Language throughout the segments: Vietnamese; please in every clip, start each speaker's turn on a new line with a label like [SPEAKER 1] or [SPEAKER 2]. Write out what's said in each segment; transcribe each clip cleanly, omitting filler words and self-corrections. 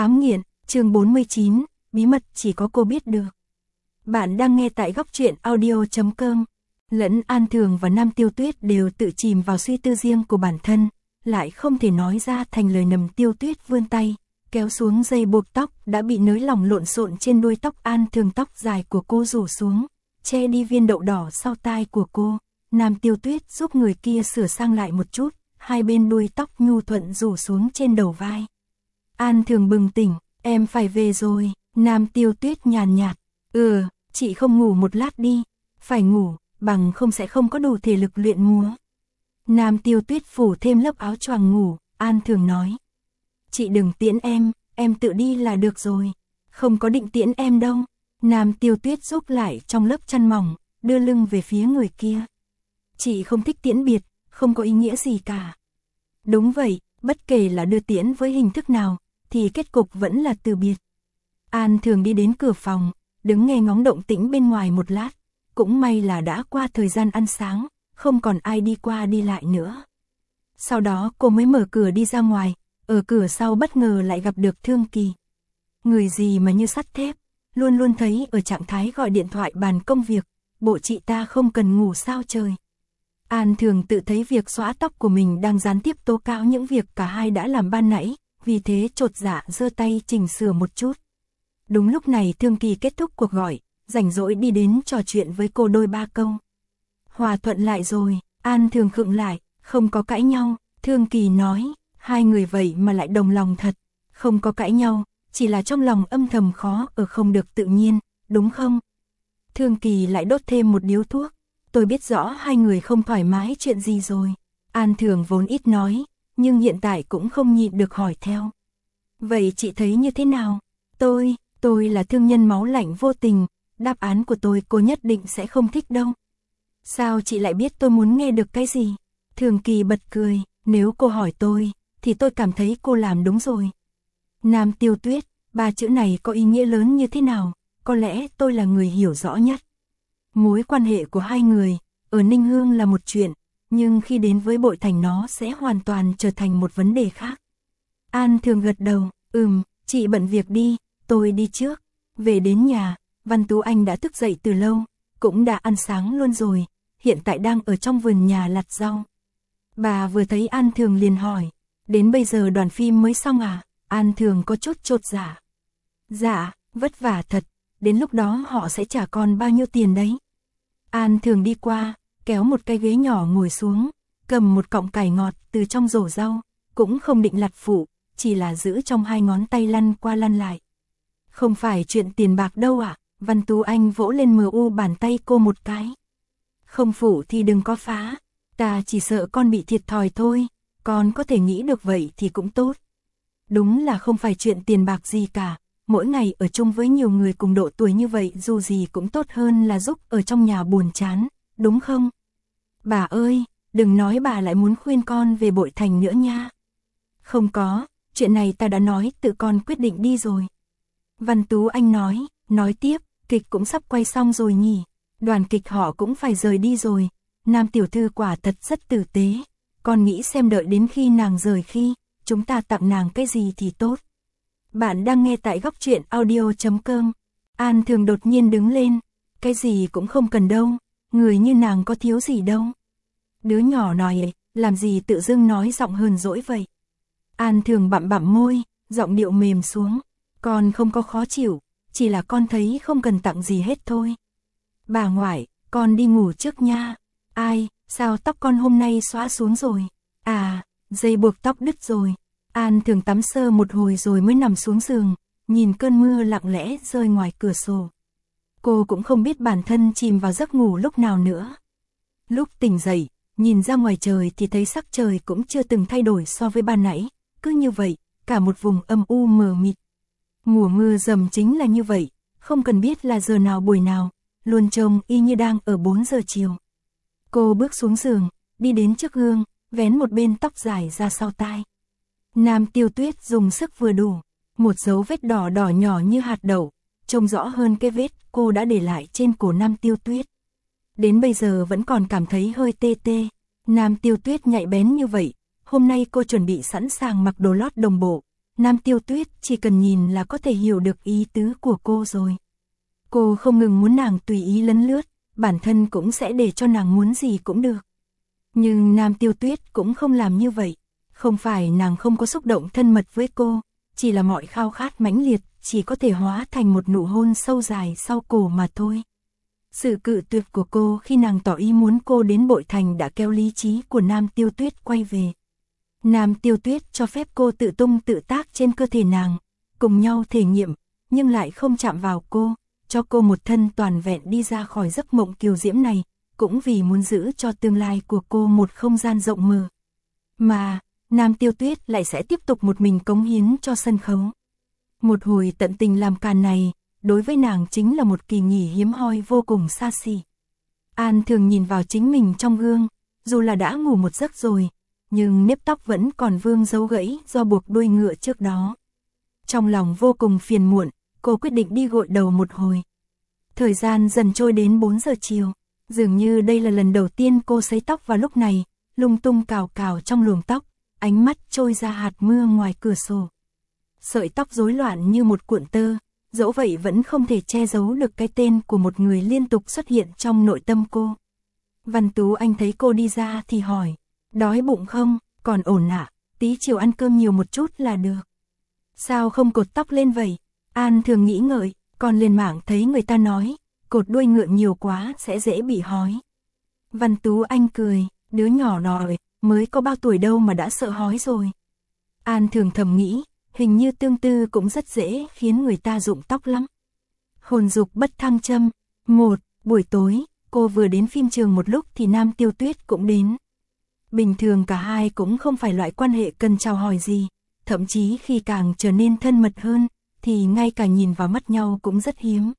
[SPEAKER 1] Ám nghiện, chương 49, bí mật chỉ có cô biết được. Bạn đang nghe tại góc truyện audio.com. Lẫn An Thường và Nam Tiêu Tuyết đều tự chìm vào suy tư riêng của bản thân, lại không thể nói ra thành lời. Nằm Tiêu Tuyết vươn tay, kéo xuống dây buộc tóc đã bị nới lỏng lộn xộn trên đuôi tóc. An Thường tóc dài của cô rủ xuống, che đi viên đậu đỏ sau tai của cô. Nam Tiêu Tuyết giúp người kia sửa sang lại một chút, hai bên đuôi tóc nhu thuận rủ xuống trên đầu vai. An Thường bừng tỉnh, em phải về rồi. Nam Tiêu Tuyết nhàn nhạt, chị không ngủ một lát đi. Phải ngủ, bằng không sẽ không có đủ thể lực luyện múa. Nam Tiêu Tuyết phủ thêm lớp áo choàng ngủ. An Thường nói, chị đừng tiễn em tự đi là được rồi. Không có định tiễn em đâu. Nam Tiêu Tuyết rúc lại trong lớp chăn mỏng, đưa lưng về phía người kia. Chị không thích tiễn biệt, không có ý nghĩa gì cả. Đúng vậy, bất kể là đưa tiễn với hình thức nào, thì kết cục vẫn là từ biệt. An Thường đi đến cửa phòng, đứng nghe ngóng động tĩnh bên ngoài một lát. Cũng may là đã qua thời gian ăn sáng, không còn ai đi qua đi lại nữa. Sau đó cô mới mở cửa đi ra ngoài, ở cửa sau bất ngờ lại gặp được Thương Kỳ. Người gì mà như sắt thép, luôn luôn thấy ở trạng thái gọi điện thoại bàn công việc, bộ chị ta không cần ngủ sao trời. An Thường tự thấy việc xóa tóc của mình đang gián tiếp tố cáo những việc cả hai đã làm ban nãy, vì thế chột dạ giơ tay chỉnh sửa một chút. Đúng lúc này Thương Kỳ kết thúc cuộc gọi, rảnh rỗi đi đến trò chuyện với cô đôi ba câu. Hòa thuận lại rồi. An Thường khựng lại, không có cãi nhau. Thương Kỳ nói, hai người vậy mà lại đồng lòng thật. Không có cãi nhau, chỉ là trong lòng âm thầm khó ở không được tự nhiên, đúng không? Thương Kỳ lại đốt thêm một điếu thuốc. Tôi biết rõ hai người không thoải mái chuyện gì rồi. An Thường vốn ít nói, nhưng hiện tại cũng không nhịn được hỏi theo. Vậy chị thấy như thế nào? Tôi là thương nhân máu lạnh vô tình, đáp án của tôi cô nhất định sẽ không thích đâu. Sao chị lại biết tôi muốn nghe được cái gì? Thường Kỳ bật cười, nếu cô hỏi tôi, thì tôi cảm thấy cô làm đúng rồi. Nam Tiêu Tuyết, ba chữ này có ý nghĩa lớn như thế nào? Có lẽ tôi là người hiểu rõ nhất. Mối quan hệ của hai người, ở Ninh Hương là một chuyện, nhưng khi đến với Bội Thành nó sẽ hoàn toàn trở thành một vấn đề khác. An Thường gật đầu, chị bận việc đi, tôi đi trước. Về đến nhà, Văn Tú Anh đã thức dậy từ lâu, cũng đã ăn sáng luôn rồi, hiện tại đang ở trong vườn nhà lặt rau. Bà vừa thấy An Thường liền hỏi, đến bây giờ đoàn phim mới xong à? An Thường có chút chột dạ. Dạ, vất vả thật, đến lúc đó họ sẽ trả con bao nhiêu tiền đấy? An Thường đi qua, kéo một cái ghế nhỏ ngồi xuống, cầm một cọng cải ngọt từ trong rổ rau, cũng không định lặt phụ, chỉ là giữ trong hai ngón tay lăn qua lăn lại. Không phải chuyện tiền bạc đâu ạ. Văn Tú Anh vỗ lên mu bàn tay cô một cái. Không phụ thì đừng có phá, ta chỉ sợ con bị thiệt thòi thôi, con có thể nghĩ được vậy thì cũng tốt. Đúng là không phải chuyện tiền bạc gì cả, mỗi ngày ở chung với nhiều người cùng độ tuổi như vậy dù gì cũng tốt hơn là giúp ở trong nhà buồn chán, đúng không? Bà ơi, đừng nói bà lại muốn khuyên con về Bội Thành nữa nha. Không có, chuyện này ta đã nói tự con quyết định đi rồi. Văn Tú Anh nói tiếp, kịch cũng sắp quay xong rồi nhỉ, đoàn kịch họ cũng phải rời đi rồi, Nam tiểu thư quả thật rất tử tế, con nghĩ xem đợi đến khi nàng rời khi, chúng ta tặng nàng cái gì thì tốt. Bạn đang nghe tại góc truyện audio.com. An Thường đột nhiên đứng lên, cái gì cũng không cần đâu, người như nàng có thiếu gì đâu. Đứa nhỏ nói, làm gì tự dưng nói giọng hờn dỗi vậy. An Thường bặm môi, giọng điệu mềm xuống, con không có khó chịu, chỉ là con thấy không cần tặng gì hết thôi. Bà ngoại, con đi ngủ trước nha. Ai, sao tóc con hôm nay xõa xuống rồi? À, dây buộc tóc đứt rồi. An Thường tắm sơ một hồi rồi mới nằm xuống giường, nhìn cơn mưa lặng lẽ rơi ngoài cửa sổ. Cô cũng không biết bản thân chìm vào giấc ngủ lúc nào nữa. Lúc tỉnh dậy, nhìn ra ngoài trời thì thấy sắc trời cũng chưa từng thay đổi so với ban nãy, cứ như vậy, cả một vùng âm u mờ mịt. Mùa mưa dầm chính là như vậy, không cần biết là giờ nào buổi nào, luôn trông y như đang ở 4 giờ chiều. Cô bước xuống giường, đi đến trước gương, vén một bên tóc dài ra sau tai. Nam Tiêu Tuyết dùng sức vừa đủ, một dấu vết đỏ đỏ nhỏ như hạt đậu, trông rõ hơn cái vết cô đã để lại trên cổ Nam Tiêu Tuyết. Đến bây giờ vẫn còn cảm thấy hơi tê tê. Nam Tiêu Tuyết nhạy bén như vậy, hôm nay cô chuẩn bị sẵn sàng mặc đồ lót đồng bộ, Nam Tiêu Tuyết chỉ cần nhìn là có thể hiểu được ý tứ của cô rồi. Cô không ngừng muốn nàng tùy ý lấn lướt, bản thân cũng sẽ để cho nàng muốn gì cũng được. Nhưng Nam Tiêu Tuyết cũng không làm như vậy. Không phải nàng không có xúc động thân mật với cô, chỉ là mọi khao khát mãnh liệt chỉ có thể hóa thành một nụ hôn sâu dài sau cổ mà thôi. Sự cự tuyệt của cô khi nàng tỏ ý muốn cô đến Bội Thành đã kéo lý trí của Nam Tiêu Tuyết quay về. Nam Tiêu Tuyết cho phép cô tự tung tự tác trên cơ thể nàng, cùng nhau thể nghiệm, nhưng lại không chạm vào cô, cho cô một thân toàn vẹn đi ra khỏi giấc mộng kiều diễm này, cũng vì muốn giữ cho tương lai của cô một không gian rộng mở. Mà, Nam Tiêu Tuyết lại sẽ tiếp tục một mình cống hiến cho sân khấu. Một hồi tận tình làm càn này, đối với nàng chính là một kỳ nghỉ hiếm hoi vô cùng xa xỉ. An Thường nhìn vào chính mình trong gương, dù là đã ngủ một giấc rồi, nhưng nếp tóc vẫn còn vương dấu gãy do buộc đuôi ngựa trước đó. Trong lòng vô cùng phiền muộn, cô quyết định đi gội đầu một hồi. Thời gian dần trôi đến 4 giờ chiều, dường như đây là lần đầu tiên cô sấy tóc vào lúc này, lung tung cào cào trong luồng tóc, ánh mắt trôi ra hạt mưa ngoài cửa sổ. Sợi tóc rối loạn như một cuộn tơ, dẫu vậy vẫn không thể che giấu được cái tên của một người liên tục xuất hiện trong nội tâm cô. Văn Tú Anh thấy cô đi ra thì hỏi, đói bụng không, còn ổn ạ, tí chiều ăn cơm nhiều một chút là được. Sao không cột tóc lên vậy? An Thường nghĩ ngợi, còn lên mạng thấy người ta nói, cột đuôi ngựa nhiều quá sẽ dễ bị hói. Văn Tú Anh cười, đứa nhỏ nòi, mới có bao tuổi đâu mà đã sợ hói rồi. An Thường thầm nghĩ, hình như tương tư cũng rất dễ khiến người ta rụng tóc lắm. Hồn dục bất thăng châm. Buổi tối, cô vừa đến phim trường một lúc thì Nam Tiêu Tuyết cũng đến. Bình thường cả hai cũng không phải loại quan hệ cần chào hỏi gì, thậm chí khi càng trở nên thân mật hơn, thì ngay cả nhìn vào mắt nhau cũng rất hiếm.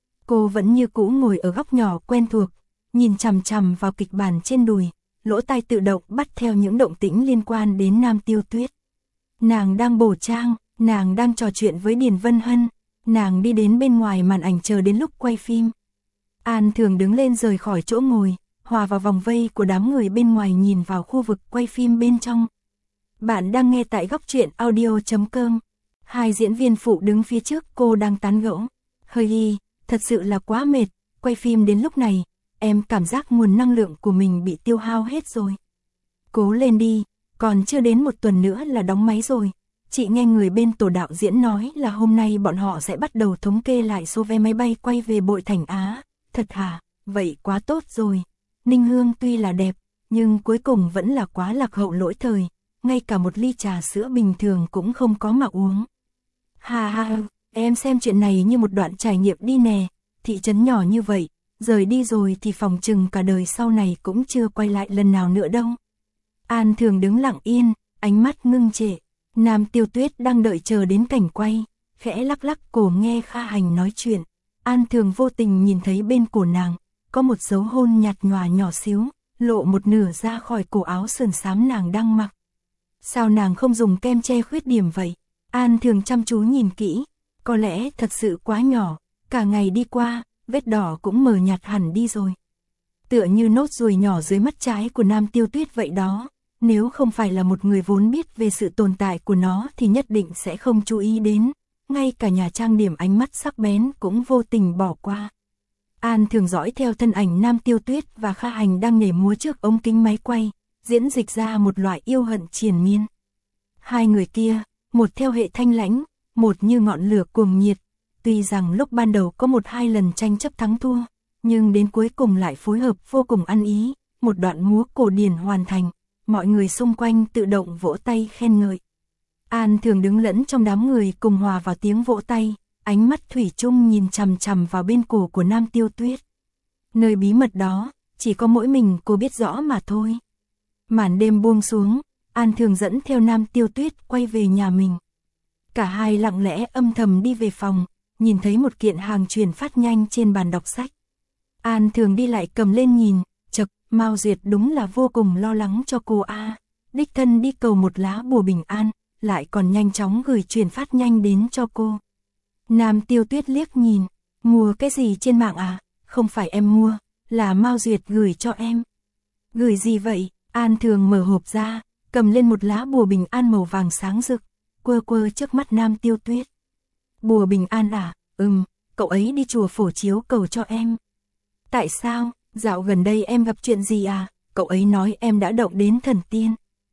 [SPEAKER 1] Cô vẫn như cũ ngồi ở góc nhỏ quen thuộc, nhìn chằm chằm vào kịch bản trên đùi, lỗ tai tự động bắt theo những động tĩnh liên quan đến Nam Tiêu Tuyết. Nàng đang bổ trang, nàng đang trò chuyện với Điền Vân Hân, nàng đi đến bên ngoài màn ảnh chờ đến lúc quay phim. An Thường đứng lên rời khỏi chỗ ngồi, hòa vào vòng vây của đám người bên ngoài nhìn vào khu vực quay phim bên trong. Bạn đang nghe tại góc truyện audio.com. Hai diễn viên phụ đứng phía trước cô đang tán gẫu. Hơi thật sự là quá mệt, quay phim đến lúc này, em cảm giác nguồn năng lượng của mình bị tiêu hao hết rồi. Cố lên đi, còn chưa đến một tuần nữa là đóng máy rồi. Chị nghe người bên tổ đạo diễn nói là hôm nay bọn họ sẽ bắt đầu thống kê lại số vé máy bay quay về Bội Thành Á. Thật hả? Vậy quá tốt rồi. Ninh Hương tuy là đẹp, nhưng cuối cùng vẫn là quá lạc hậu lỗi thời, ngay cả một ly trà sữa bình thường cũng không có mà uống. Ha, em xem chuyện này như một đoạn trải nghiệm đi nè, thị trấn nhỏ như vậy, rời đi rồi thì phòng chừng cả đời sau này cũng chưa quay lại lần nào nữa đâu. An Thường đứng lặng yên, ánh mắt ngưng trệ. Nam Tiêu Tuyết đang đợi chờ đến cảnh quay, khẽ lắc lắc cổ nghe Kha Hành nói chuyện. An Thường vô tình nhìn thấy bên cổ nàng, có một dấu hôn nhạt nhòa nhỏ xíu, lộ một nửa ra khỏi cổ áo sườn xám nàng đang mặc. Sao nàng không dùng kem che khuyết điểm vậy? An Thường chăm chú nhìn kỹ, có lẽ thật sự quá nhỏ, cả ngày đi qua, vết đỏ cũng mờ nhạt hẳn đi rồi. Tựa như nốt ruồi nhỏ dưới mắt trái của Nam Tiêu Tuyết vậy đó. Nếu không phải là một người vốn biết về sự tồn tại của nó thì nhất định sẽ không chú ý đến, ngay cả nhà trang điểm ánh mắt sắc bén cũng vô tình bỏ qua. An Thường dõi theo thân ảnh Nam Tiêu Tuyết và Kha Hành đang nhảy múa trước ống kính máy quay, diễn dịch ra một loại yêu hận triền miên. Hai người kia, một theo hệ thanh lãnh, một như ngọn lửa cuồng nhiệt, tuy rằng lúc ban đầu có một hai lần tranh chấp thắng thua, nhưng đến cuối cùng lại phối hợp vô cùng ăn ý, một đoạn múa cổ điển hoàn thành. Mọi người xung quanh tự động vỗ tay khen ngợi. An Thường đứng lẫn trong đám người cùng hòa vào tiếng vỗ tay, ánh mắt thủy chung nhìn chằm chằm vào bên cổ của Nam Tiêu Tuyết. Nơi bí mật đó, chỉ có mỗi mình cô biết rõ mà thôi. Màn đêm buông xuống, An Thường dẫn theo Nam Tiêu Tuyết quay về nhà mình. Cả hai lặng lẽ âm thầm đi về phòng, nhìn thấy một kiện hàng truyền phát nhanh trên bàn đọc sách. An Thường đi lại cầm lên nhìn, chậc, Mao Duyệt đúng là vô cùng lo lắng cho cô a. Đích thân đi cầu một lá bùa bình an, lại còn nhanh chóng gửi truyền phát nhanh đến cho cô. Nam Tiêu Tuyết liếc nhìn, mua cái gì trên mạng à? Không phải em mua, là Mao Duyệt gửi cho em. Gửi gì vậy? An Thường mở hộp ra, cầm lên một lá bùa bình an màu vàng sáng rực. quơ quơ trước mắt Nam Tiêu Tuyết. Bùa bình an à? Cậu ấy đi chùa Phổ Chiếu cầu cho em. Tại sao? Dạo gần đây em gặp chuyện gì à? Cậu ấy nói em đã động đến thần tiên.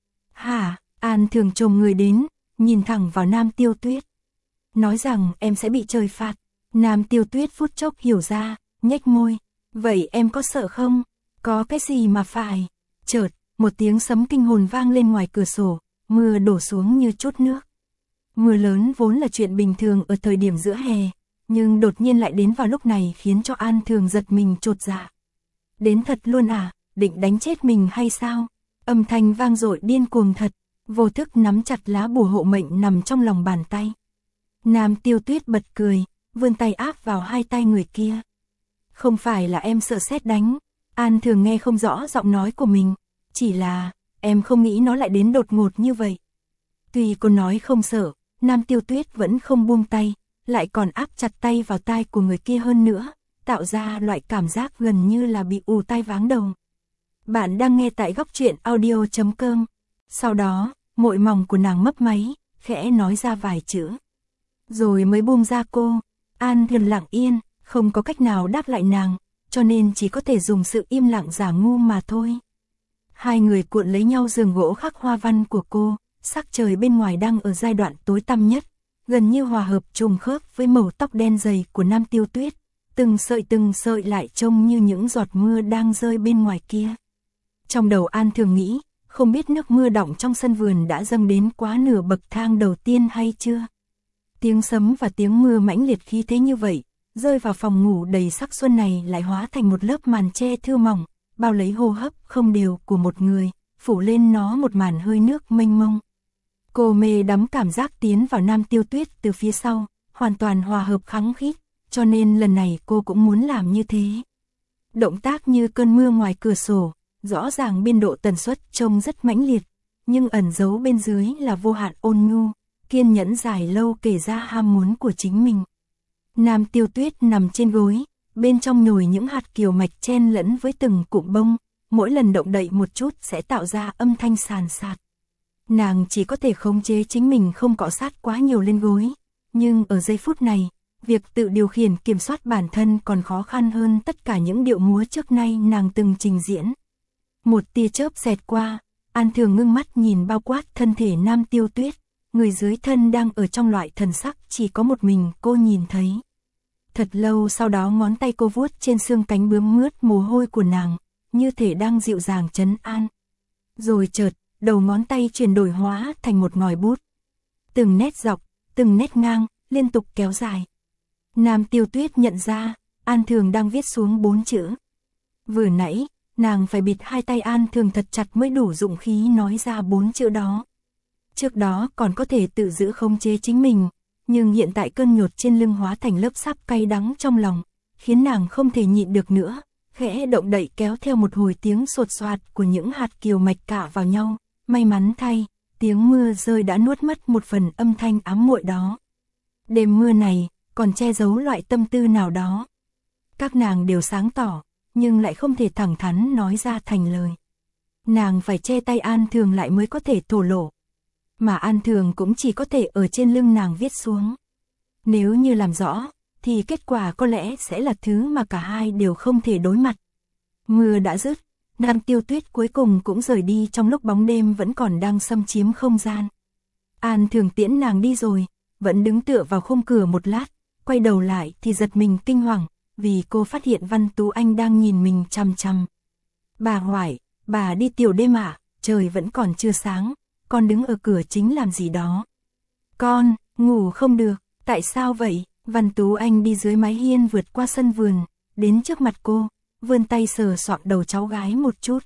[SPEAKER 1] Hả? An Thường chồm người đến, nhìn thẳng vào Nam Tiêu Tuyết. Nói rằng em sẽ bị trời phạt. Nam Tiêu Tuyết phút chốc hiểu ra, nhếch môi. Vậy em có sợ không? Có cái gì mà phải? Chợt, một tiếng sấm kinh hồn vang lên ngoài cửa sổ, mưa đổ xuống như chút nước. Mưa lớn vốn là chuyện bình thường ở thời điểm giữa hè, nhưng đột nhiên lại đến vào lúc này khiến cho An Thường giật mình chột dạ. Đến thật luôn à, định đánh chết mình hay sao? Âm thanh vang dội điên cuồng thật, vô thức nắm chặt lá bùa hộ mệnh nằm trong lòng bàn tay. Nam Tiêu Tuyết bật cười, vươn tay áp vào hai tay người kia. Không phải là em sợ sét đánh, An Thường nghe không rõ giọng nói của mình, chỉ là em không nghĩ nó lại đến đột ngột như vậy. Tuy cô nói không sợ, Nam Tiêu Tuyết vẫn không buông tay, lại còn áp chặt tay vào tai của người kia hơn nữa, tạo ra loại cảm giác gần như là bị ù tai váng đầu. Bạn đang nghe tại góc truyện audio.com. Sau đó, môi mỏng của nàng mấp máy, khẽ nói ra vài chữ. Rồi mới buông ra cô. An Thường lặng yên, không có cách nào đáp lại nàng, cho nên chỉ có thể dùng sự im lặng giả ngu mà thôi. Hai người cuộn lấy nhau giường gỗ khắc hoa văn của cô, sắc trời bên ngoài đang ở giai đoạn tối tăm nhất, gần như hòa hợp trùng khớp với màu tóc đen dày của Nam Tiêu Tuyết, từng sợi lại trông như những giọt mưa đang rơi bên ngoài kia. Trong đầu An Thường nghĩ, không biết nước mưa đọng trong sân vườn đã dâng đến quá nửa bậc thang đầu tiên hay chưa. Tiếng sấm và tiếng mưa mãnh liệt khí thế như vậy, rơi vào phòng ngủ đầy sắc xuân này lại hóa thành một lớp màn che thưa mỏng, bao lấy hô hấp không đều của một người, phủ lên nó một màn hơi nước mênh mông. Cô mê đắm cảm giác tiến vào Nam Tiêu Tuyết từ phía sau, hoàn toàn hòa hợp khăng khít, cho nên lần này cô cũng muốn làm như thế. Động tác như cơn mưa ngoài cửa sổ, rõ ràng biên độ tần suất trông rất mãnh liệt, nhưng ẩn giấu bên dưới là vô hạn ôn nhu, kiên nhẫn dài lâu kể ra ham muốn của chính mình. Nam Tiêu Tuyết nằm trên gối, bên trong nhồi những hạt kiều mạch chen lẫn với từng cụm bông, mỗi lần động đậy một chút sẽ tạo ra âm thanh sàn sạt. Nàng chỉ có thể khống chế chính mình không cọ sát quá nhiều lên gối, nhưng ở giây phút này, việc tự điều khiển kiểm soát bản thân còn khó khăn hơn tất cả những điệu múa trước nay nàng từng trình diễn. Một tia chớp xẹt qua, An Thường ngưng mắt nhìn bao quát thân thể Nam Tiêu Tuyết, người dưới thân đang ở trong loại thần sắc chỉ có một mình cô nhìn thấy. Thật lâu sau đó ngón tay cô vuốt trên xương cánh bướm mướt mồ hôi của nàng, như thể đang dịu dàng trấn an. Rồi chợt, đầu ngón tay chuyển đổi hóa thành một ngòi bút. Từng nét dọc, từng nét ngang, liên tục kéo dài. Nam Tiêu Tuyết nhận ra, An Thường đang viết xuống 4 chữ. Vừa nãy, nàng phải bịt hai tay An Thường thật chặt mới đủ dũng khí nói ra 4 chữ đó. Trước đó còn có thể tự giữ khống chế chính mình, nhưng hiện tại cơn nhột trên lưng hóa thành lớp sáp cay đắng trong lòng, khiến nàng không thể nhịn được nữa, khẽ động đậy kéo theo một hồi tiếng sột soạt của những hạt kiều mạch cạ vào nhau. May mắn thay, tiếng mưa rơi đã nuốt mất một phần âm thanh ám muội đó. Đêm mưa này còn che giấu loại tâm tư nào đó. Các nàng đều sáng tỏ, nhưng lại không thể thẳng thắn nói ra thành lời. Nàng phải che tay An Thường lại mới có thể thổ lộ. Mà An Thường cũng chỉ có thể ở trên lưng nàng viết xuống. Nếu như làm rõ, thì kết quả có lẽ sẽ là thứ mà cả hai đều không thể đối mặt. Mưa đã dứt, Nam Tiêu Tuyết cuối cùng cũng rời đi trong lúc bóng đêm vẫn còn đang xâm chiếm không gian. An Thường tiễn nàng đi rồi, vẫn đứng tựa vào khung cửa một lát, quay đầu lại thì giật mình kinh hoàng, vì cô phát hiện Văn Tú Anh đang nhìn mình chằm chằm. Bà ngoại, bà đi tiểu đêm ạ, trời vẫn còn chưa sáng, con đứng ở cửa chính làm gì đó. Con, ngủ không được, tại sao vậy? Văn Tú Anh đi dưới mái hiên vượt qua sân vườn, đến trước mặt cô, vươn tay sờ soạng đầu cháu gái một chút.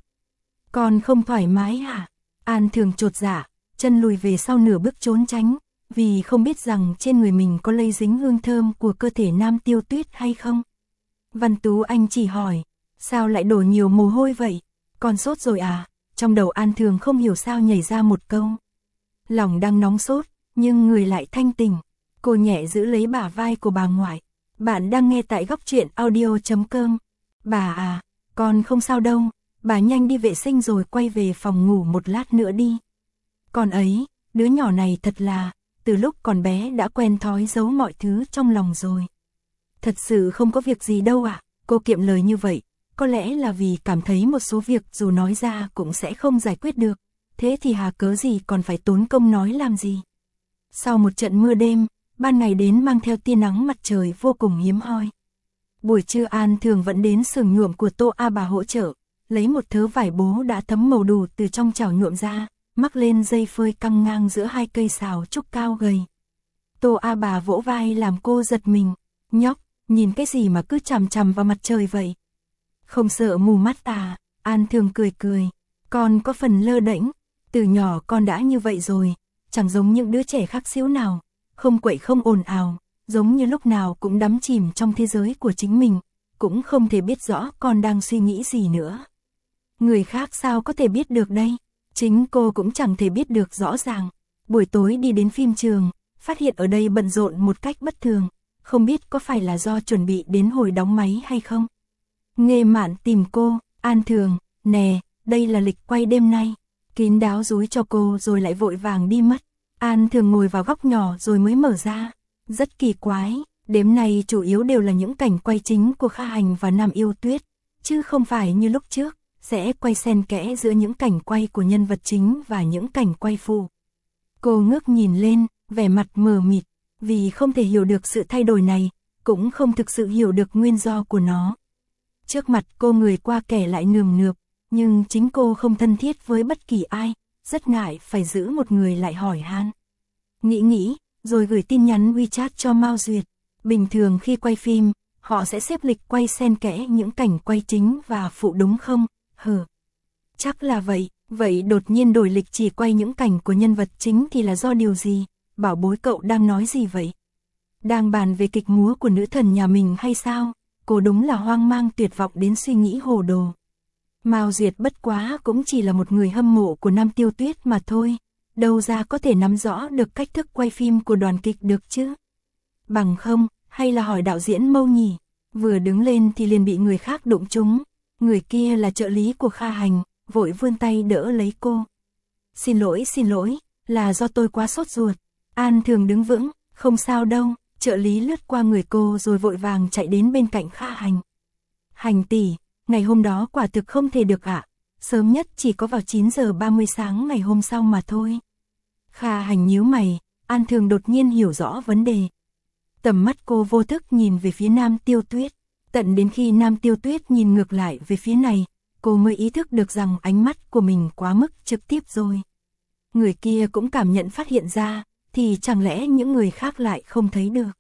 [SPEAKER 1] Con không thoải mái hả? An Thường chột dạ, chân lùi về sau nửa bước trốn tránh, vì không biết rằng trên người mình có lây dính hương thơm của cơ thể Nam Tiêu Tuyết hay không. Văn Tú Anh chỉ hỏi, sao lại đổ nhiều mồ hôi vậy? Con sốt rồi à? Trong đầu An Thường không hiểu sao nhảy ra một câu. Lòng đang nóng sốt, nhưng người lại thanh tỉnh. Cô nhẹ giữ lấy bả vai của bà ngoại. Bạn đang nghe tại góc truyện audio.com. Bà à, con không sao đâu, bà nhanh đi vệ sinh rồi quay về phòng ngủ một lát nữa đi. Con ấy, đứa nhỏ này thật là, từ lúc còn bé đã quen thói giấu mọi thứ trong lòng rồi. Thật sự không có việc gì đâu ạ, cô kiệm lời như vậy, có lẽ là vì cảm thấy một số việc dù nói ra cũng sẽ không giải quyết được, thế thì hà cớ gì còn phải tốn công nói làm gì. Sau một trận mưa đêm, ban ngày đến mang theo tia nắng mặt trời vô cùng hiếm hoi. Buổi trưa An Thường vẫn đến xưởng nhuộm của Tô A Bà hỗ trợ, lấy một thớ vải bố đã thấm màu đủ từ trong chảo nhuộm ra, mắc lên dây phơi căng ngang giữa hai cây sào trúc cao gầy. Tô A Bà vỗ vai làm cô giật mình, nhóc, nhìn cái gì mà cứ chằm chằm vào mặt trời vậy? Không sợ mù mắt à? An Thường cười cười, con có phần lơ đễnh, từ nhỏ con đã như vậy rồi, chẳng giống những đứa trẻ khác xíu nào, không quậy không ồn ào, giống như lúc nào cũng đắm chìm trong thế giới của chính mình, cũng không thể biết rõ con đang suy nghĩ gì nữa. Người khác sao có thể biết được đây? Chính cô cũng chẳng thể biết được rõ ràng. Buổi tối đi đến phim trường, phát hiện ở đây bận rộn một cách bất thường, không biết có phải là do chuẩn bị đến hồi đóng máy hay không. Nghê Mạn tìm cô, An Thường, nè, đây là lịch quay đêm nay, kín đáo dúi cho cô rồi lại vội vàng đi mất. An Thường ngồi vào góc nhỏ rồi mới mở ra, rất kỳ quái, đêm này chủ yếu đều là những cảnh quay chính của Kha Hành và Nam Yêu Tuyết, chứ không phải như lúc trước, sẽ quay xen kẽ giữa những cảnh quay của nhân vật chính và những cảnh quay phụ. Cô ngước nhìn lên, vẻ mặt mờ mịt, vì không thể hiểu được sự thay đổi này, cũng không thực sự hiểu được nguyên do của nó. Trước mặt cô người qua kẻ lại nườm nượp, nhưng chính cô không thân thiết với bất kỳ ai, rất ngại phải giữ một người lại hỏi han. Nghĩ, rồi gửi tin nhắn WeChat cho Mao Duyệt. Bình thường khi quay phim, họ sẽ xếp lịch quay xen kẽ những cảnh quay chính và phụ đúng không? Chắc là vậy, vậy đột nhiên đổi lịch chỉ quay những cảnh của nhân vật chính thì là do điều gì? Bảo bối cậu đang nói gì vậy? Đang bàn về kịch múa của nữ thần nhà mình hay sao? Cô đúng là hoang mang tuyệt vọng đến suy nghĩ hồ đồ. Mao Duyệt bất quá cũng chỉ là một người hâm mộ của Nam Tiêu Tuyết mà thôi, đâu ra có thể nắm rõ được cách thức quay phim của đoàn kịch được chứ? Bằng không, hay là hỏi đạo diễn Mâu nhỉ? Vừa đứng lên thì liền bị người khác đụng trúng, người kia là trợ lý của Kha Hành, vội vươn tay đỡ lấy cô. Xin lỗi, là do tôi quá sốt ruột. An Thường đứng vững, không sao đâu, trợ lý lướt qua người cô rồi vội vàng chạy đến bên cạnh Kha Hành. Hành tỷ, ngày hôm đó quả thực không thể được ạ, sớm nhất chỉ có vào 9 giờ 30 sáng ngày hôm sau mà thôi. Kha Hành nhíu mày, An Thường đột nhiên hiểu rõ vấn đề. Tầm mắt cô vô thức nhìn về phía Nam Tiêu Tuyết, tận đến khi Nam Tiêu Tuyết nhìn ngược lại về phía này, cô mới ý thức được rằng ánh mắt của mình quá mức trực tiếp rồi. Người kia cũng cảm nhận phát hiện ra, thì chẳng lẽ những người khác lại không thấy được.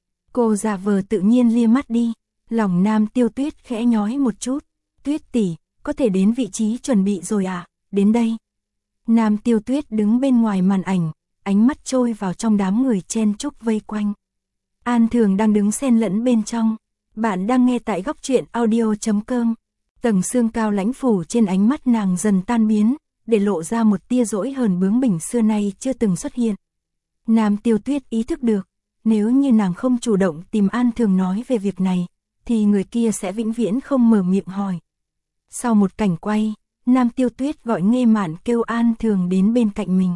[SPEAKER 1] Cô giả vờ tự nhiên lia mắt đi, lòng Nam Tiêu Tuyết khẽ nhói một chút. Tuyết tỷ, có thể đến vị trí chuẩn bị rồi à, đến đây. Nam Tiêu Tuyết đứng bên ngoài màn ảnh, ánh mắt trôi vào trong đám người chen chúc vây quanh. An Thường đang đứng xen lẫn bên trong. Bạn đang nghe tại góc truyện audio.com. Tầng xương cao lãnh phủ trên ánh mắt nàng dần tan biến, để lộ ra một tia dỗi hờn bướng bỉnh xưa nay chưa từng xuất hiện. Nam Tiêu Tuyết ý thức được, nếu như nàng không chủ động tìm An Thường nói về việc này, thì người kia sẽ vĩnh viễn không mở miệng hỏi. Sau một cảnh quay, Nam Tiêu Tuyết gọi Nghê Mạn kêu An Thường đến bên cạnh mình.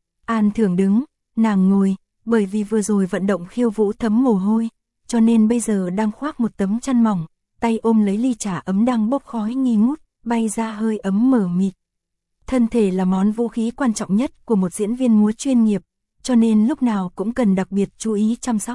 [SPEAKER 1] An Thường đứng, nàng ngồi, bởi vì vừa rồi vận động khiêu vũ thấm mồ hôi, cho nên bây giờ đang khoác một tấm chăn mỏng, tay ôm lấy ly trà ấm đang bốc khói nghi ngút, bay ra hơi ấm mờ mịt. Thân thể là món vũ khí quan trọng nhất của một diễn viên múa chuyên nghiệp, cho nên lúc nào cũng cần đặc biệt chú ý chăm sóc.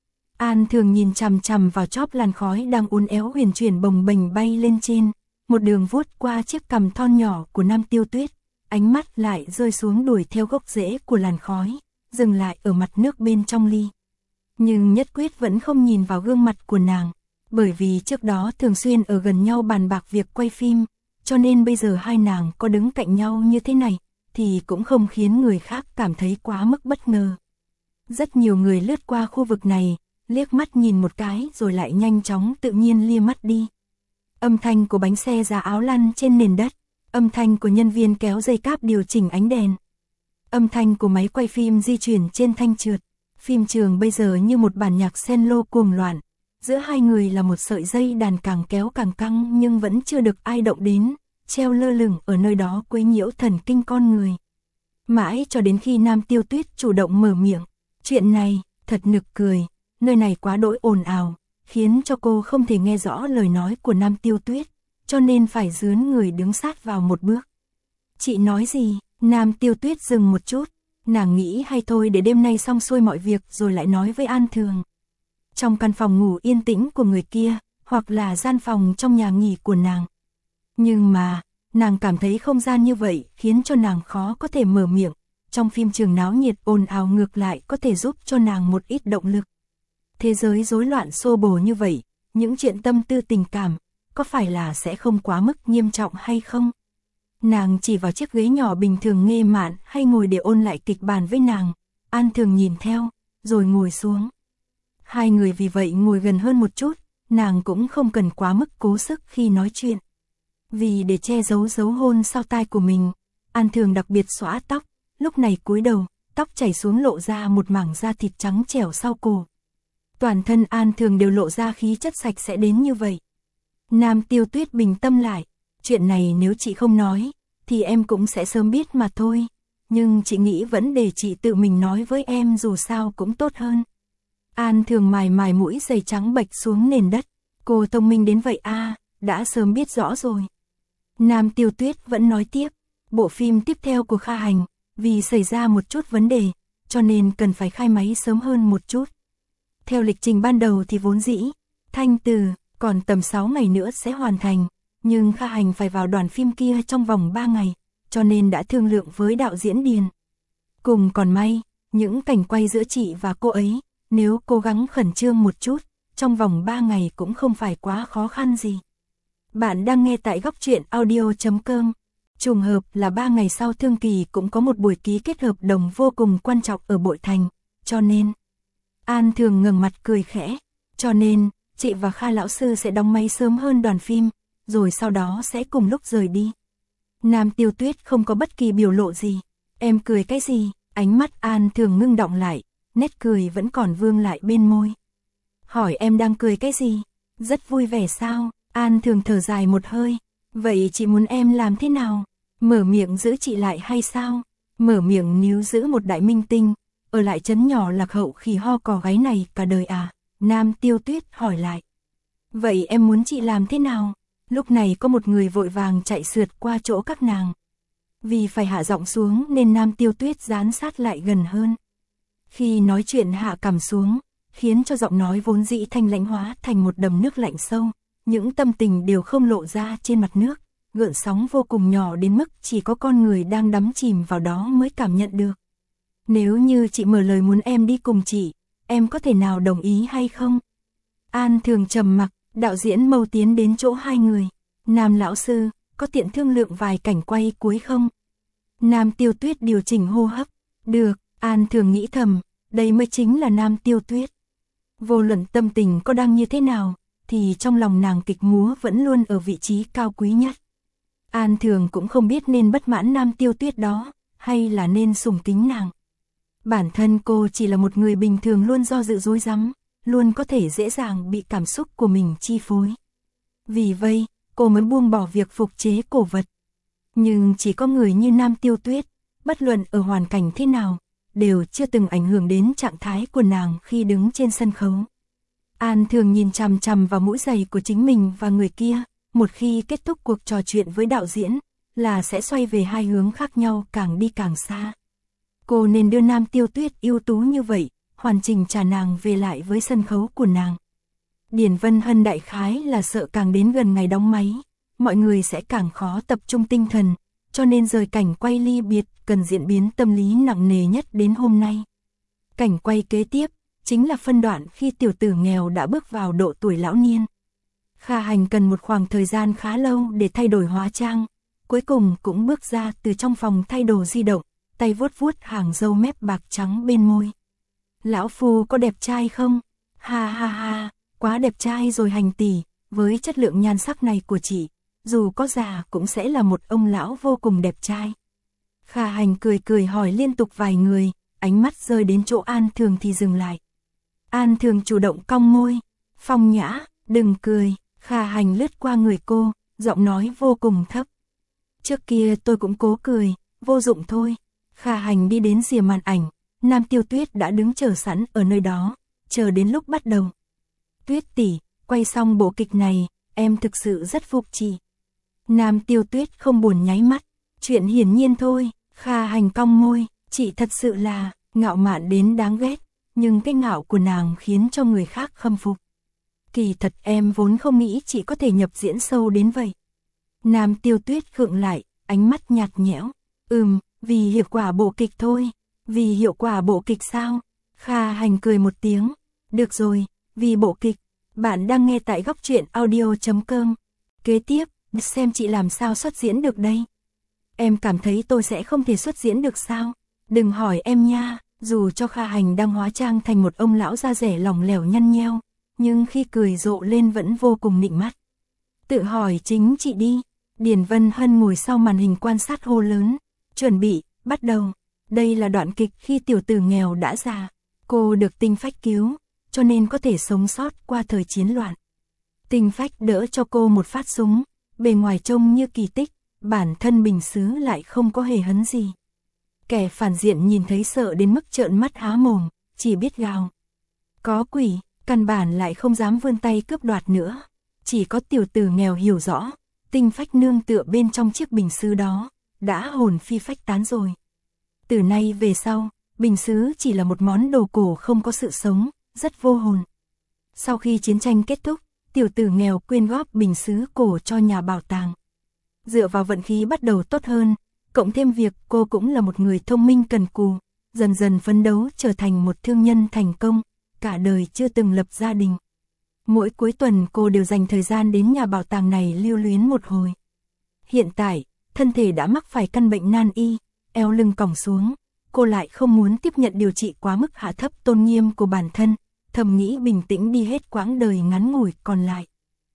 [SPEAKER 1] An Thường nhìn chằm chằm vào chóp làn khói đang uốn éo huyền chuyển bồng bềnh bay lên trên, một đường vuốt qua chiếc cằm thon nhỏ của Nam Tiêu Tuyết, ánh mắt lại rơi xuống đuổi theo gốc rễ của làn khói, dừng lại ở mặt nước bên trong ly. Nhưng nhất quyết vẫn không nhìn vào gương mặt của nàng, bởi vì trước đó thường xuyên ở gần nhau bàn bạc việc quay phim, cho nên bây giờ hai nàng có đứng cạnh nhau như thế này, thì cũng không khiến người khác cảm thấy quá mức bất ngờ. Rất nhiều người lướt qua khu vực này, liếc mắt nhìn một cái rồi lại nhanh chóng tự nhiên lia mắt đi. Âm thanh của bánh xe giá áo lăn trên nền đất, âm thanh của nhân viên kéo dây cáp điều chỉnh ánh đèn, âm thanh của máy quay phim di chuyển trên thanh trượt. Phim trường bây giờ như một bản nhạc cello cuồng loạn, giữa hai người là một sợi dây đàn càng kéo càng căng nhưng vẫn chưa được ai động đến, treo lơ lửng ở nơi đó quấy nhiễu thần kinh con người. Mãi cho đến khi Nam Tiêu Tuyết chủ động mở miệng, Chuyện này, thật nực cười, nơi này quá đỗi ồn ào, khiến cho cô không thể nghe rõ lời nói của Nam Tiêu Tuyết, cho nên phải dướn người đứng sát vào một bước. Chị nói gì? Nam Tiêu Tuyết dừng một chút, nàng nghĩ hay thôi để đêm nay xong xuôi mọi việc rồi lại nói với An Thường. Trong căn phòng ngủ yên tĩnh của người kia, hoặc là gian phòng trong nhà nghỉ của nàng. Nhưng mà, nàng cảm thấy không gian như vậy khiến cho nàng khó có thể mở miệng. Trong phim trường náo nhiệt ồn ào ngược lại có thể giúp cho nàng một ít động lực. Thế giới rối loạn xô bồ như vậy, những chuyện tâm tư tình cảm, có phải là sẽ không quá mức nghiêm trọng hay không? Nàng chỉ vào chiếc ghế nhỏ bình thường Nghê Mạn hay ngồi để ôn lại kịch bản với nàng. An Thường nhìn theo, rồi ngồi xuống. Hai người vì vậy ngồi gần hơn một chút, nàng cũng không cần quá mức cố sức khi nói chuyện. Vì để che giấu dấu hôn sau tai của mình, An Thường đặc biệt xõa tóc, lúc này cúi đầu, tóc chảy xuống lộ ra một mảng da thịt trắng trẻo sau cổ. Toàn thân An Thường đều lộ ra khí chất sạch sẽ đến như vậy. Nam Tiêu Tuyết bình tâm lại, chuyện này nếu chị không nói, thì em cũng sẽ sớm biết mà thôi. Nhưng chị nghĩ vẫn để chị tự mình nói với em dù sao cũng tốt hơn. An Thường mài mài mũi giày trắng bệch xuống nền đất. Cô thông minh đến vậy à, đã sớm biết rõ rồi. Nam Tiêu Tuyết vẫn nói tiếp, bộ phim tiếp theo của Kha Hành, vì xảy ra một chút vấn đề, cho nên cần phải khai máy sớm hơn một chút. Theo lịch trình ban đầu thì vốn dĩ, Thanh Từ, còn tầm 6 ngày nữa sẽ hoàn thành, nhưng Kha Hành phải vào đoàn phim kia trong vòng 3 ngày, cho nên đã thương lượng với đạo diễn Điền. Cùng còn may, những cảnh quay giữa chị và cô ấy, nếu cố gắng khẩn trương một chút, trong vòng 3 ngày cũng không phải quá khó khăn gì. Bạn đang nghe tại góc truyện audio.com. Trùng hợp là 3 ngày sau Thương Kỳ cũng có một buổi ký kết hợp đồng vô cùng quan trọng ở Bội Thành, cho nên... An Thường ngẩng mặt cười khẽ, cho nên, chị và Kha lão sư sẽ đóng máy sớm hơn đoàn phim, rồi sau đó sẽ cùng lúc rời đi. Nam Tiêu Tuyết không có bất kỳ biểu lộ gì. Em cười cái gì? Ánh mắt An Thường ngưng động lại, nét cười vẫn còn vương lại bên môi. Hỏi em đang cười cái gì? Rất vui vẻ sao? An Thường thở dài một hơi. Vậy chị muốn em làm thế nào? Mở miệng giữ chị lại hay sao? Mở miệng níu giữ một đại minh tinh, ở lại trấn nhỏ lạc hậu khỉ ho cò gáy này cả đời à? Nam Tiêu Tuyết hỏi lại. Vậy em muốn chị làm thế nào? Lúc này có một người vội vàng chạy sượt qua chỗ các nàng. Vì phải hạ giọng xuống nên Nam Tiêu Tuyết dán sát lại gần hơn. Khi nói chuyện hạ cằm xuống, khiến cho giọng nói vốn dĩ thanh lãnh hóa thành một đầm nước lạnh sâu. Những tâm tình đều không lộ ra trên mặt nước, gợn sóng vô cùng nhỏ đến mức chỉ có con người đang đắm chìm vào đó mới cảm nhận được. Nếu như chị mở lời muốn em đi cùng chị, em có thể nào đồng ý hay không? An Thường trầm mặc, đạo diễn Mâu tiến đến chỗ hai người. Nam lão sư, có tiện thương lượng vài cảnh quay cuối không? Nam Tiêu Tuyết điều chỉnh hô hấp. Được, An Thường nghĩ thầm, đây mới chính là Nam Tiêu Tuyết. Vô luận tâm tình có đang như thế nào, thì trong lòng nàng kịch múa vẫn luôn ở vị trí cao quý nhất. An Thường cũng không biết nên bất mãn Nam Tiêu Tuyết đó, hay là nên sùng kính nàng. Bản thân cô chỉ là một người bình thường luôn do dự rối rắm, luôn có thể dễ dàng bị cảm xúc của mình chi phối. Vì vậy, cô mới buông bỏ việc phục chế cổ vật. Nhưng chỉ có người như Nam Tiêu Tuyết, bất luận ở hoàn cảnh thế nào, đều chưa từng ảnh hưởng đến trạng thái của nàng khi đứng trên sân khấu. An Thường nhìn chằm chằm vào mũi giày của chính mình và người kia, một khi kết thúc cuộc trò chuyện với đạo diễn, là sẽ xoay về hai hướng khác nhau càng đi càng xa. Cô nên đưa Nam Tiêu Tuyết ưu tú như vậy, hoàn chỉnh trả nàng về lại với sân khấu của nàng. Điển Vân Hân đại khái là sợ càng đến gần ngày đóng máy, mọi người sẽ càng khó tập trung tinh thần, cho nên rời cảnh quay ly biệt cần diễn biến tâm lý nặng nề nhất đến hôm nay. Cảnh quay kế tiếp, chính là phân đoạn khi tiểu tử nghèo đã bước vào độ tuổi lão niên. Kha Hành cần một khoảng thời gian khá lâu để thay đổi hóa trang, cuối cùng cũng bước ra từ trong phòng thay đồ di động, tay vuốt vuốt hàng râu mép bạc trắng bên môi. Lão phu có đẹp trai không? Ha ha ha, quá đẹp trai rồi Hành tỷ, với chất lượng nhan sắc này của chị, dù có già cũng sẽ là một ông lão vô cùng đẹp trai. Kha Hành cười cười hỏi liên tục vài người, ánh mắt rơi đến chỗ An Thường thì dừng lại. An Thường chủ động cong môi, Phong Nhã, đừng cười. Kha Hành lướt qua người cô, giọng nói vô cùng thấp. Trước kia tôi cũng cố cười, vô dụng thôi. Kha Hành đi đến rìa màn ảnh, Nam Tiêu Tuyết đã đứng chờ sẵn ở nơi đó, chờ đến lúc bắt đầu. Tuyết tỷ, quay xong bộ kịch này, em thực sự rất phục chị. Nam Tiêu Tuyết không buồn nháy mắt, chuyện hiển nhiên thôi. Kha Hành cong môi, chị thật sự là ngạo mạn đến đáng ghét, nhưng cái ngạo của nàng khiến cho người khác khâm phục. Kỳ thật em vốn không nghĩ chị có thể nhập diễn sâu đến vậy. Nam Tiêu Tuyết khựng lại, ánh mắt nhạt nhẽo. Vì hiệu quả bộ kịch thôi. Vì hiệu quả bộ kịch sao? Kha Hành cười một tiếng. Được rồi, vì bộ kịch. Bạn đang nghe tại góc truyện audio.com. Kế tiếp, xem chị làm sao xuất diễn được đây. Em cảm thấy tôi sẽ không thể xuất diễn được sao? Đừng hỏi em nha. Dù cho Kha Hành đang hóa trang thành một ông lão da dẻ lỏng lẻo nhăn nheo, nhưng khi cười rộ lên vẫn vô cùng nịnh mắt. Tự hỏi chính chị đi. Điền Vân Hân ngồi sau màn hình quan sát hô lớn. Chuẩn bị, bắt đầu. Đây là đoạn kịch khi tiểu tử nghèo đã già. Cô được Tinh Phách cứu, cho nên có thể sống sót qua thời chiến loạn. Tinh Phách đỡ cho cô một phát súng, bề ngoài trông như kỳ tích, bản thân bình xứ lại không có hề hấn gì. Kẻ phản diện nhìn thấy sợ đến mức trợn mắt há mồm, chỉ biết gào. Có quỷ, căn bản lại không dám vươn tay cướp đoạt nữa. Chỉ có tiểu tử nghèo hiểu rõ, Tinh Phách nương tựa bên trong chiếc bình sứ đó, đã hồn phi phách tán rồi. Từ nay về sau, bình sứ chỉ là một món đồ cổ không có sự sống, rất vô hồn. Sau khi chiến tranh kết thúc, tiểu tử nghèo quyên góp bình sứ cổ cho nhà bảo tàng. Dựa vào vận khí bắt đầu tốt hơn, cộng thêm việc cô cũng là một người thông minh cần cù, dần dần phấn đấu trở thành một thương nhân thành công, cả đời chưa từng lập gia đình. Mỗi cuối tuần cô đều dành thời gian đến nhà bảo tàng này lưu luyến một hồi. Hiện tại, thân thể đã mắc phải căn bệnh nan y, eo lưng còng xuống, cô lại không muốn tiếp nhận điều trị quá mức hạ thấp tôn nghiêm của bản thân, thầm nghĩ bình tĩnh đi hết quãng đời ngắn ngủi còn lại.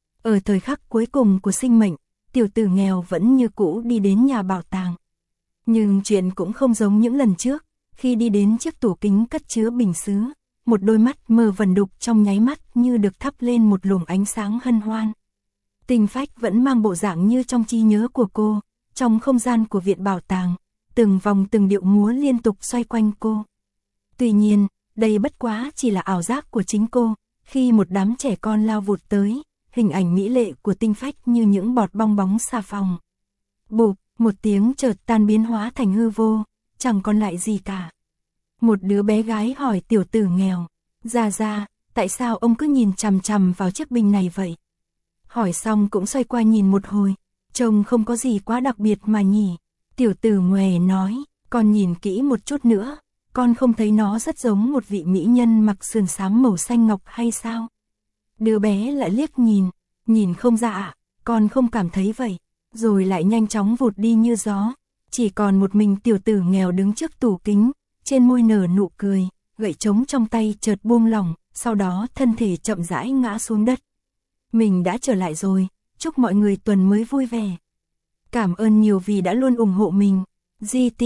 [SPEAKER 1] Ở thời khắc cuối cùng của sinh mệnh, tiểu tử nghèo vẫn như cũ đi đến nhà bảo tàng. Nhưng chuyện cũng không giống những lần trước, khi đi đến chiếc tủ kính cất chứa bình sứ, một đôi mắt mờ vẩn đục trong nháy mắt như được thắp lên một luồng ánh sáng hân hoan. Tinh Phách vẫn mang bộ dạng như trong trí nhớ của cô, trong không gian của viện bảo tàng, từng vòng từng điệu múa liên tục xoay quanh cô. Tuy nhiên, đây bất quá chỉ là ảo giác của chính cô, khi một đám trẻ con lao vụt tới, hình ảnh mỹ lệ của Tinh Phách như những bọt bong bóng xà phòng. Bụp, một tiếng chợt tan biến hóa thành hư vô, chẳng còn lại gì cả. Một đứa bé gái hỏi tiểu tử nghèo, Gia, tại sao ông cứ nhìn chằm chằm vào chiếc bình này vậy? Hỏi xong cũng xoay qua nhìn một hồi, trông không có gì quá đặc biệt mà nhỉ. Tiểu tử nguề nói, con nhìn kỹ một chút nữa, con không thấy nó rất giống một vị mỹ nhân mặc sườn xám màu xanh ngọc hay sao? Đứa bé lại liếc nhìn không ra ạ, con không cảm thấy vậy, rồi lại nhanh chóng vụt đi như gió. Chỉ còn một mình tiểu tử nghèo đứng trước tủ kính, trên môi nở nụ cười, gậy trống trong tay chợt buông lỏng, sau đó thân thể chậm rãi ngã xuống đất. Mình đã trở lại rồi, chúc mọi người tuần mới vui vẻ. Cảm ơn nhiều vì đã luôn ủng hộ mình. GT,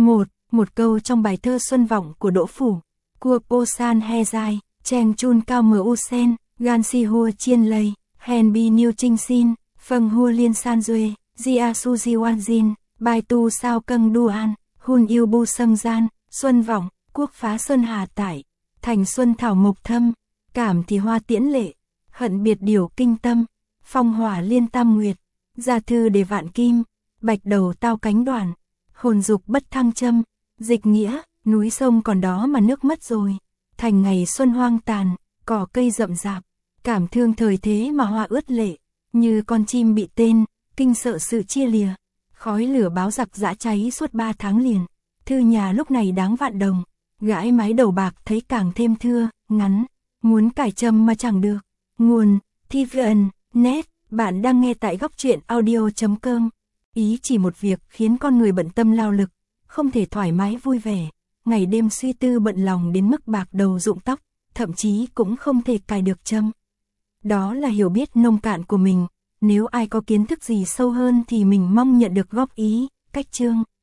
[SPEAKER 1] một câu trong bài thơ Xuân Vọng của Đỗ Phủ. Cua po san he dai, cheng chun cao mu sen, gan si hua chiên lây, hen bi niu trinh xin, phâng hua liên san duê, jia su di wan jin, bài tu sao câng du an, hun yêu bu sâm gian, Xuân Vọng, quốc phá sơn hà tải, thành xuân thảo mộc thâm, cảm thì hoa tiễn lệ, hận biệt điều kinh tâm, phong hỏa liên tam nguyệt, gia thư để vạn kim, bạch đầu tao cánh đoàn, hồn dục bất thăng châm, dịch nghĩa, núi sông còn đó mà nước mất rồi, thành ngày xuân hoang tàn, cỏ cây rậm rạp, cảm thương thời thế mà hoa ướt lệ, như con chim bị tên, kinh sợ sự chia lìa, khói lửa báo giặc dã cháy suốt 3 tháng liền, thư nhà lúc này đáng vạn đồng, gãi mái đầu bạc thấy càng thêm thưa, ngắn, muốn cải châm mà chẳng được. Nguồn, TVN, net, bạn đang nghe tại góc truyện audio.com. Ý chỉ một việc khiến con người bận tâm lao lực, không thể thoải mái vui vẻ, ngày đêm suy tư bận lòng đến mức bạc đầu rụng tóc, thậm chí cũng không thể cài được châm. Đó là hiểu biết nông cạn của mình, nếu ai có kiến thức gì sâu hơn thì mình mong nhận được góp ý, cách chương.